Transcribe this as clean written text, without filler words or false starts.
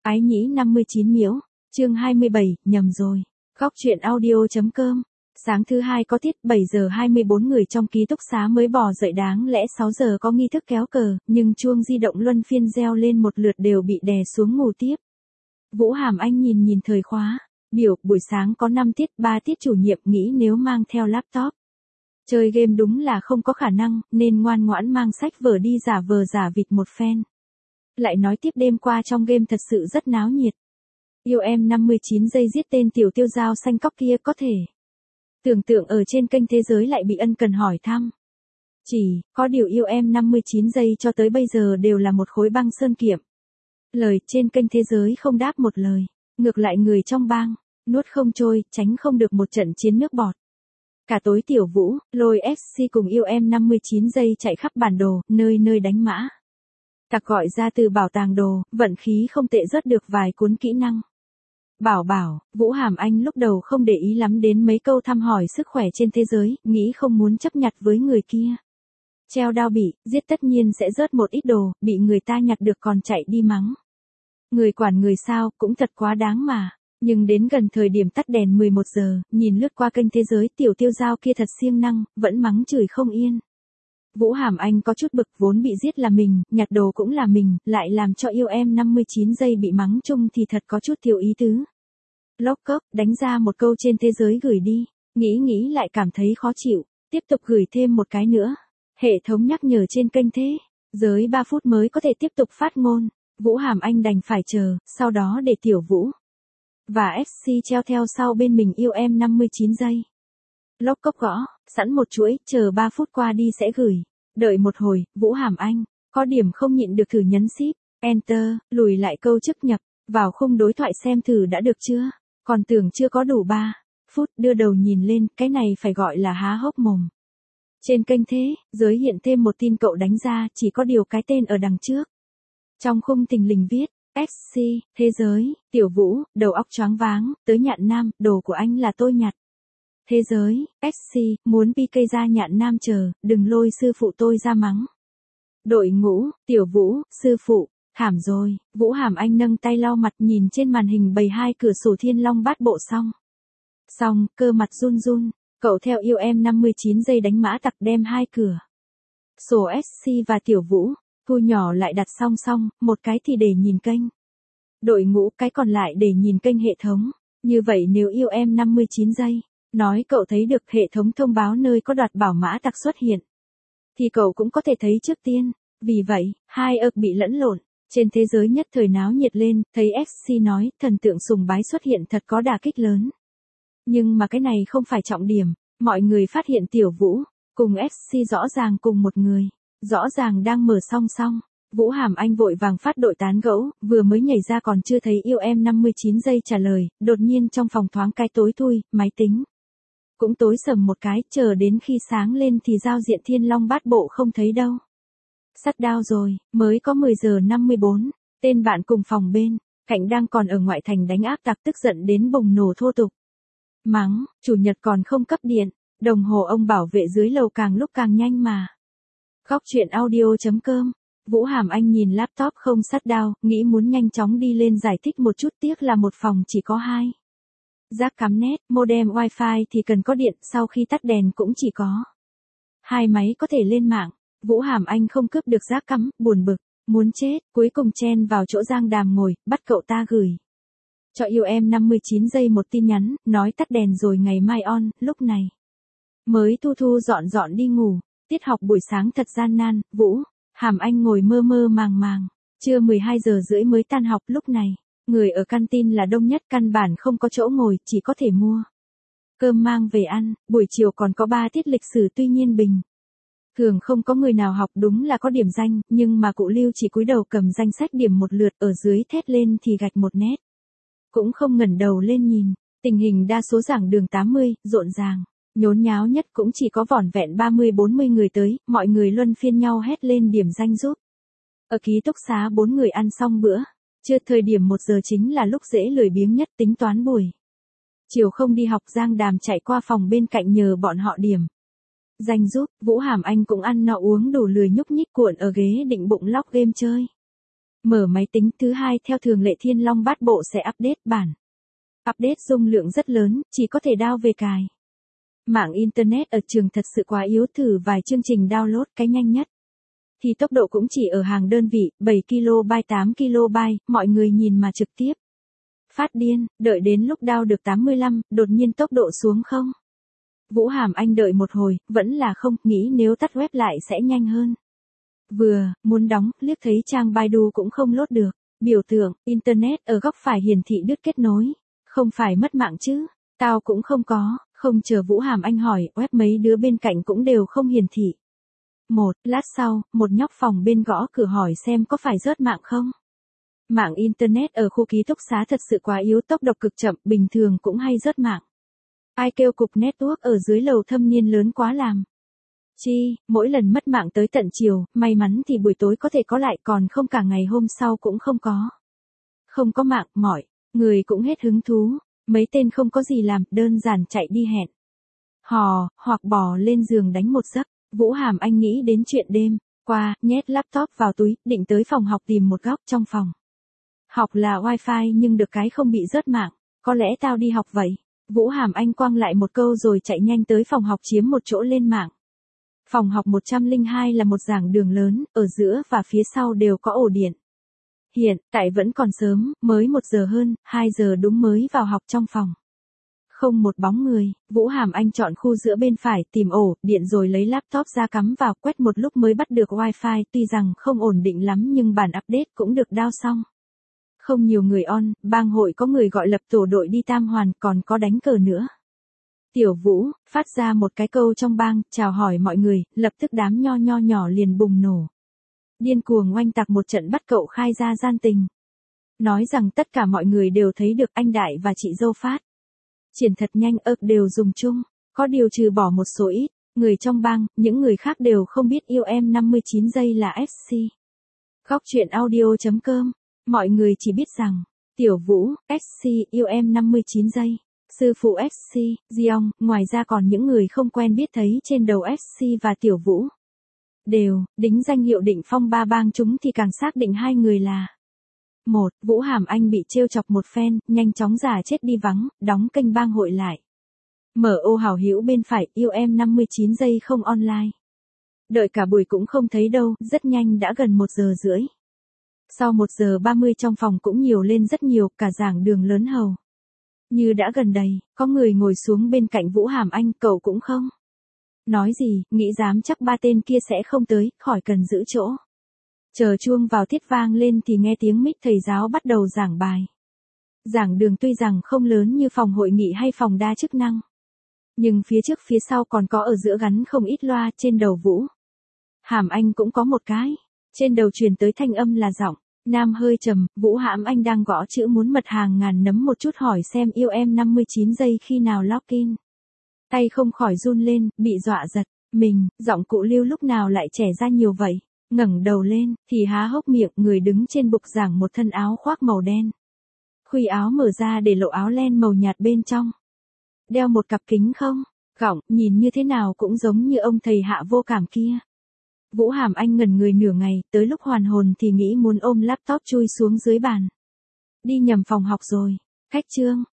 Ái nhĩ 59 miễu, chương 27, nhầm rồi. Góc truyện audio.com. Sáng thứ hai có tiết 7 giờ 24 người trong ký túc xá mới bò dậy, đáng lẽ 6 giờ có nghi thức kéo cờ, nhưng chuông di động luân phiên reo lên một lượt đều bị đè xuống ngủ tiếp. Vũ Hàm Anh nhìn thời khóa, biểu buổi sáng có 5 tiết, 3 tiết chủ nhiệm, nghĩ nếu mang theo laptop chơi game đúng là không có khả năng, nên ngoan ngoãn mang sách vở đi giả vờ giả vịt một phen. Lại nói tiếp đêm qua trong game thật sự rất náo nhiệt. Yêu em 59 giây giết tên tiểu tiêu dao xanh cóc kia, có thể tưởng tượng ở trên kênh Thế Giới lại bị ân cần hỏi thăm. Chỉ có điều yêu em 59 giây cho tới bây giờ đều là một khối băng sơn kiệm. Lời trên kênh Thế Giới không đáp một lời, ngược lại người trong bang nuốt không trôi, tránh không được một trận chiến nước bọt. Cả tối Tiểu Vũ, Lôi SC cùng yêu em 59 giây chạy khắp bản đồ, nơi nơi đánh mã. Tặc gọi ra từ bảo tàng đồ, vận khí không tệ, rớt được vài cuốn kỹ năng. Bảo, Vũ Hàm Anh lúc đầu không để ý lắm đến mấy câu thăm hỏi sức khỏe trên Thế Giới, nghĩ không muốn chấp nhặt với người kia. Treo đao bị giết tất nhiên sẽ rớt một ít đồ, bị người ta nhặt được còn chạy đi mắng. Người quản người sao, cũng thật quá đáng mà. Nhưng đến gần thời điểm tắt đèn 11 giờ, nhìn lướt qua kênh Thế Giới, tiểu tiêu dao kia thật siêng năng, vẫn mắng chửi không yên. Vũ Hàm Anh có chút bực, vốn bị giết là mình, nhặt đồ cũng là mình, lại làm cho yêu em 59 giây bị mắng chung thì thật có chút thiếu ý tứ. Lóc cốc, đánh ra một câu trên Thế Giới gửi đi, nghĩ lại cảm thấy khó chịu, tiếp tục gửi thêm một cái nữa. Hệ thống nhắc nhở trên kênh Thế Giới 3 phút mới có thể tiếp tục phát ngôn. Vũ Hàm Anh đành phải chờ, sau đó để Tiểu Vũ và FC treo theo sau bên mình yêu em 59 giây. Lóc cốc gõ sẵn một chuỗi, chờ 3 phút qua đi sẽ gửi. Đợi một hồi, Vũ Hàm Anh có điểm không nhịn được thử nhấn ship, enter, lùi lại câu chức nhập, vào khung đối thoại xem thử đã được chưa. Còn tưởng chưa có đủ 3 phút, đưa đầu nhìn lên, cái này phải gọi là há hốc mồm. Trên kênh Thế Giới hiện thêm một tin cậu đánh ra, chỉ có điều cái tên ở đằng trước. Trong khung thình lình viết SC, Thế Giới, Tiểu Vũ, đầu óc choáng váng, tới Nhạn Nam, đồ của anh là tôi nhặt. Thế Giới, SC, muốn PK ra Nhạn Nam chờ, đừng lôi sư phụ tôi ra mắng. Đội ngũ, Tiểu Vũ, sư phụ, thảm rồi. Vũ Hàm Anh nâng tay lau mặt, nhìn trên màn hình bày 2 cửa sổ Thiên Long Bát Bộ xong, cơ mặt run, cậu theo yêu em 59 giây đánh mã tặc, đem 2 cửa sổ SC và Tiểu Vũ thu nhỏ lại đặt song, một cái thì để nhìn kênh đội ngũ, cái còn lại để nhìn kênh hệ thống. Như vậy nếu yêu em 59 giây nói cậu thấy được hệ thống thông báo nơi có đoạt bảo mã tặc xuất hiện, thì cậu cũng có thể thấy trước tiên. Vì vậy, hai ực bị lẫn lộn. Trên Thế Giới nhất thời náo nhiệt lên, thấy SC nói, thần tượng sùng bái xuất hiện thật có đả kích lớn. Nhưng mà cái này không phải trọng điểm, mọi người phát hiện Tiểu Vũ cùng SC rõ ràng cùng một người, rõ ràng đang mở song. Vũ Hàm Anh vội vàng phát đội tán gẫu, vừa mới nhảy ra còn chưa thấy yêu em 59 giây trả lời, đột nhiên trong phòng thoáng cái tối thui, máy tính cũng tối sầm một cái, chờ đến khi sáng lên thì giao diện Thiên Long Bát Bộ không thấy đâu. Sắt đao rồi, mới có 10 giờ 54, tên bạn cùng phòng bên cạnh đang còn ở ngoại thành đánh áp tặc, tức giận đến bùng nổ thô tục. Mắng, chủ nhật còn không cấp điện, đồng hồ ông bảo vệ dưới lầu càng lúc càng nhanh mà. Góc truyện audio.com. Vũ Hàm Anh nhìn laptop không sắt đao, nghĩ muốn nhanh chóng đi lên giải thích một chút, tiếc là một phòng chỉ có 2 jack cắm net, modem wifi thì cần có điện, sau khi tắt đèn cũng chỉ có 2 máy có thể lên mạng. Vũ Hàm Anh không cướp được jack cắm, buồn bực, muốn chết, cuối cùng chen vào chỗ Giang Đàm ngồi, bắt cậu ta gửi cho yêu em 59 giây một tin nhắn, nói tắt đèn rồi ngày mai on. Lúc này mới thu dọn đi ngủ. Tiết học buổi sáng thật gian nan, Vũ Hàm Anh ngồi mơ màng. Trưa 12 giờ rưỡi mới tan học, lúc này người ở canteen là đông nhất, căn bản không có chỗ ngồi, chỉ có thể mua cơm mang về ăn. Buổi chiều còn có 3 tiết lịch sử, tuy nhiên bình thường không có người nào học, đúng là có điểm danh, nhưng mà cụ Lưu chỉ cúi đầu cầm danh sách điểm một lượt, ở dưới thét lên thì gạch một nét, cũng không ngẩng đầu lên nhìn. Tình hình đa số giảng đường 80, rộn ràng, nhốn nháo nhất cũng chỉ có vỏn vẹn 30-40 người tới, mọi người luân phiên nhau hét lên điểm danh giúp. Ở ký túc xá 4 người ăn xong bữa trưa, thời điểm 1 giờ chính là lúc dễ lười biếng nhất, tính toán buổi chiều không đi học. Giang Đàm chạy qua phòng bên cạnh nhờ bọn họ điểm danh giúp. Vũ Hàm Anh cũng ăn no uống đủ, lười nhúc nhích cuộn ở ghế định bụng lóc game chơi. Mở máy tính thứ hai theo thường lệ Thiên Long Bát Bộ sẽ update bản. Update dung lượng rất lớn, chỉ có thể download về cài. Mạng Internet ở trường thật sự quá yếu, thử vài chương trình download cái nhanh nhất. Thì tốc độ cũng chỉ ở hàng đơn vị, 7KB 8KB, mọi người nhìn mà trực tiếp. Phát điên, đợi đến lúc download được 85, đột nhiên tốc độ xuống không. Vũ Hàm Anh đợi một hồi, vẫn là không, nghĩ nếu tắt web lại sẽ nhanh hơn. Vừa, muốn đóng, liếc thấy trang Baidu cũng không load được. Biểu tượng, Internet ở góc phải hiển thị đứt kết nối. Không phải mất mạng chứ, tao cũng không có, không chờ Vũ Hàm Anh hỏi, web mấy đứa bên cạnh cũng đều không hiển thị. Lát sau, một nhóc phòng bên gõ cửa hỏi xem có phải rớt mạng không. Mạng Internet ở khu ký túc xá thật sự quá yếu, tốc độ cực chậm, bình thường cũng hay rớt mạng. Ai kêu cục network ở dưới lầu thâm niên lớn quá làm. Mỗi lần mất mạng tới tận chiều, may mắn thì buổi tối có thể có lại, còn không cả ngày hôm sau cũng không có. Không có mạng, mọi người cũng hết hứng thú, mấy tên không có gì làm, đơn giản chạy đi hẹn hò, hoặc bò lên giường đánh một giấc. Vũ Hàm Anh nghĩ đến chuyện đêm qua, nhét laptop vào túi, định tới phòng học tìm một góc trong phòng học là wifi nhưng được cái không bị rớt mạng, có lẽ tao đi học vậy. Vũ Hàm Anh quăng lại một câu rồi chạy nhanh tới phòng học chiếm một chỗ lên mạng. Phòng học 102 là một giảng đường lớn, ở giữa và phía sau đều có ổ điện. Hiện tại vẫn còn sớm, mới 1 giờ hơn, 2 giờ đúng mới vào học trong phòng. Không một bóng người, Vũ Hàm Anh chọn khu giữa bên phải, tìm ổ điện rồi lấy laptop ra cắm vào, quét một lúc mới bắt được wifi, tuy rằng không ổn định lắm nhưng bản update cũng được download xong. Không nhiều người on, bang hội có người gọi lập tổ đội đi tam hoàn, còn có đánh cờ nữa. Tiểu Vũ, phát ra một cái câu trong bang, chào hỏi mọi người, lập tức đám nho nhỏ liền bùng nổ. Điên cuồng oanh tạc một trận bắt cậu khai ra gian tình. Nói rằng tất cả mọi người đều thấy được anh Đại và chị dâu phát triển thật nhanh, đều dùng chung, có điều trừ bỏ một số ít người trong bang, những người khác đều không biết yêu em 59 giây là FC. Góc truyện audio.com, mọi người chỉ biết rằng, Tiểu Vũ, FC, yêu em 59 giây. Sư phụ FC, Diong, ngoài ra còn những người không quen biết thấy trên đầu FC và Tiểu Vũ đều đính danh hiệu định phong ba bang chúng thì càng xác định hai người là. Vũ Hàm Anh bị trêu chọc một phen, nhanh chóng giả chết đi vắng, đóng kênh bang hội lại. Mở ô hảo hữu bên phải, yêu em 59 giây không online. Đợi cả buổi cũng không thấy đâu, rất nhanh đã gần 1 giờ rưỡi. Sau 1 giờ 30 trong phòng cũng nhiều lên rất nhiều, cả giảng đường lớn hầu như đã gần đầy, có người ngồi xuống bên cạnh Vũ Hàm Anh, cậu cũng không nói gì, nghĩ dám chắc 3 tên kia sẽ không tới, khỏi cần giữ chỗ. Chờ chuông vào tiết vang lên thì nghe tiếng mic thầy giáo bắt đầu giảng bài. Giảng đường tuy rằng không lớn như phòng hội nghị hay phòng đa chức năng, nhưng phía trước phía sau còn có ở giữa gắn không ít loa, trên đầu Vũ Hàm Anh cũng có một cái. Trên đầu truyền tới thanh âm là giọng nam hơi trầm, Vũ Hàm Anh đang gõ chữ muốn mật hàng ngàn nấm một chút hỏi xem yêu em 59 giây khi nào login. Tay không khỏi run lên, bị dọa giật mình, giọng cụ Lưu lúc nào lại trẻ ra nhiều vậy. Ngẩng đầu lên, thì há hốc miệng, người đứng trên bục giảng một thân áo khoác màu đen. Khuy áo mở ra để lộ áo len màu nhạt bên trong. Đeo một cặp kính không, gọng, nhìn như thế nào cũng giống như ông thầy hạ vô cảm kia. Vũ Hàm Anh ngẩn người nửa ngày, tới lúc hoàn hồn thì nghĩ muốn ôm laptop chui xuống dưới bàn. Đi nhầm phòng học rồi. Khách trương,